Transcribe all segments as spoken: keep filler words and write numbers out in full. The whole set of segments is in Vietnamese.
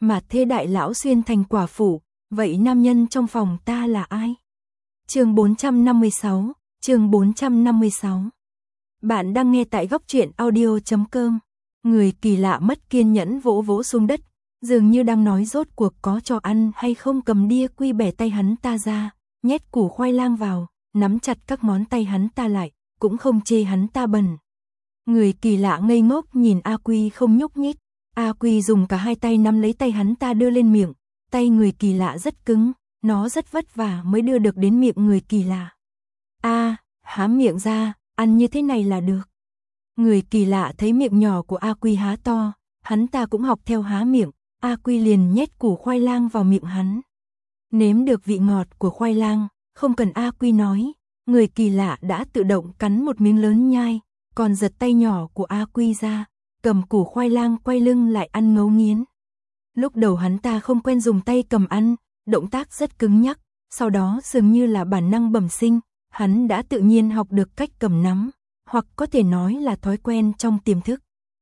mà thê đại lão xuyên thành quả phụ, vậy nam nhân trong phòng ta là ai? Chương bốn trăm năm mươi sáu, chương bốn trăm năm mươi sáu. Bạn đang nghe tại góc truyện audio chấm com. Người kỳ lạ mất kiên nhẫn vỗ vỗ xuống đất, dường như đang nói rốt cuộc có cho ăn hay không, cầm đĩa quy bẻ tay hắn ta ra, nhét củ khoai lang vào, nắm chặt các ngón tay hắn ta lại, cũng không chê hắn ta bẩn. Người kỳ lạ ngây ngốc nhìn A Quy không nhúc nhích, A Quy dùng cả hai tay nắm lấy tay hắn ta đưa lên miệng, tay người kỳ lạ rất cứng, nó rất vất vả mới đưa được đến miệng người kỳ lạ. A, há miệng ra, ăn như thế này là được. Người kỳ lạ thấy miệng nhỏ của A Quy há to, hắn ta cũng học theo há miệng, A Quy liền nhét củ khoai lang vào miệng hắn. Nếm được vị ngọt của khoai lang, không cần A Quy nói, người kỳ lạ đã tự động cắn một miếng lớn nhai, còn giật tay nhỏ của A Quy ra, cầm củ khoai lang quay lưng lại ăn ngấu nghiến. Lúc đầu hắn ta không quen dùng tay cầm ăn, động tác rất cứng nhắc, sau đó dường như là bản năng bẩm sinh, hắn đã tự nhiên học được cách cầm nắm, hoặc có thể nói là thói quen trong tiềm thức.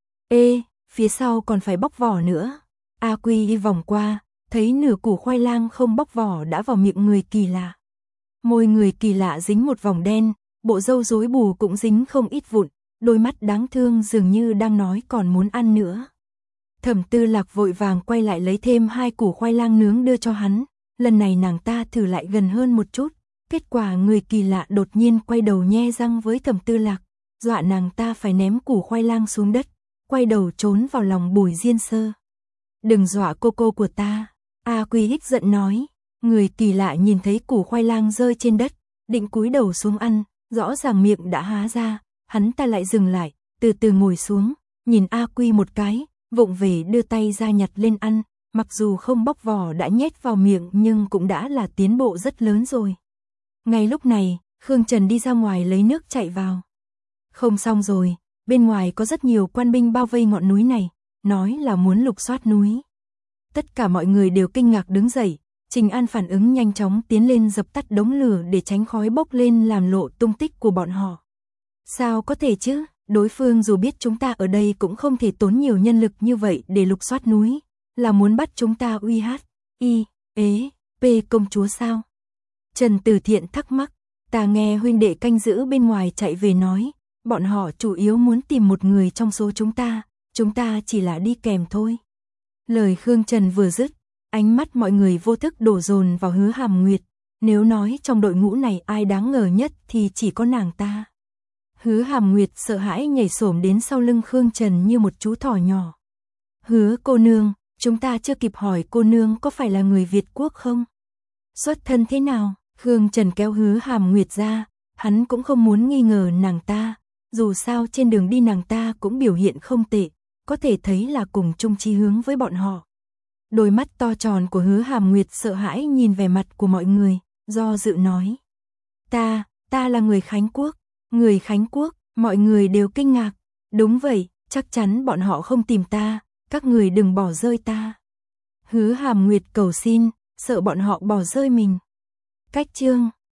Ê, phía sau còn phải bóc vỏ nữa. A Quy đi vòng qua, thấy nửa củ khoai lang không bóc vỏ đã vào miệng người kỳ lạ. Môi người kỳ lạ dính một vòng đen, bộ râu rối bù cũng dính không ít vụn, đôi mắt đáng thương dường như đang nói còn muốn ăn nữa. Thẩm Tư Lạc vội vàng quay lại lấy thêm hai củ khoai lang nướng đưa cho hắn, lần này nàng ta thử lại gần hơn một chút, kết quả người kỳ lạ đột nhiên quay đầu nhe răng với Thẩm Tư Lạc, dọa nàng ta phải ném củ khoai lang xuống đất, quay đầu trốn vào lòng Bùi Diên Sơ. Đừng dọa cô cô của ta, A Quy hích giận nói. Người kỳ lạ nhìn thấy củ khoai lang rơi trên đất, định cúi đầu xuống ăn, rõ ràng miệng đã há ra, hắn ta lại dừng lại, từ từ ngồi xuống, nhìn A Quy một cái, vụng về đưa tay ra nhặt lên ăn, mặc dù không bóc vỏ đã nhét vào miệng nhưng cũng đã là tiến bộ rất lớn rồi. Ngay lúc này, Khương Trần đi ra ngoài lấy nước chạy vào. Không xong rồi, bên ngoài có rất nhiều quan binh bao vây ngọn núi này, nói là muốn lục soát núi. Tất cả mọi người đều kinh ngạc đứng dậy, Trình An phản ứng nhanh chóng tiến lên dập tắt đống lửa để tránh khói bốc lên làm lộ tung tích của bọn họ. Sao có thể chứ, đối phương dù biết chúng ta ở đây cũng không thể tốn nhiều nhân lực như vậy để lục soát núi, là muốn bắt chúng ta uy hát, y, ế, p công chúa sao? Trần Tử Thiện thắc mắc, ta nghe huynh đệ canh giữ bên ngoài chạy về nói, bọn họ chủ yếu muốn tìm một người trong số chúng ta, chúng ta chỉ là đi kèm thôi. Lời Khương Trần vừa dứt, ánh mắt mọi người vô thức đổ dồn vào Hứa Hàm Nguyệt, nếu nói trong đội ngũ này ai đáng ngờ nhất thì chỉ có nàng ta. Hứa Hàm Nguyệt sợ hãi nhảy xổm đến sau lưng Khương Trần như một chú thỏ nhỏ. Hứa cô nương, chúng ta chưa kịp hỏi cô nương có phải là người Việt quốc không? Xuất thân thế nào? Khương Trần kéo Hứa Hàm Nguyệt ra, hắn cũng không muốn nghi ngờ nàng ta, dù sao trên đường đi nàng ta cũng biểu hiện không tệ, có thể thấy là cùng chung chí hướng với bọn họ. Đôi mắt to tròn của Hứa Hàm Nguyệt sợ hãi nhìn vẻ mặt của mọi người, do dự nói. Ta, ta là người Khánh Quốc. Người Khánh Quốc, mọi người đều kinh ngạc. Đúng vậy, chắc chắn bọn họ không tìm ta, các người đừng bỏ rơi ta. Hứa Hàm Nguyệt cầu xin, sợ bọn họ bỏ rơi mình. Cách chương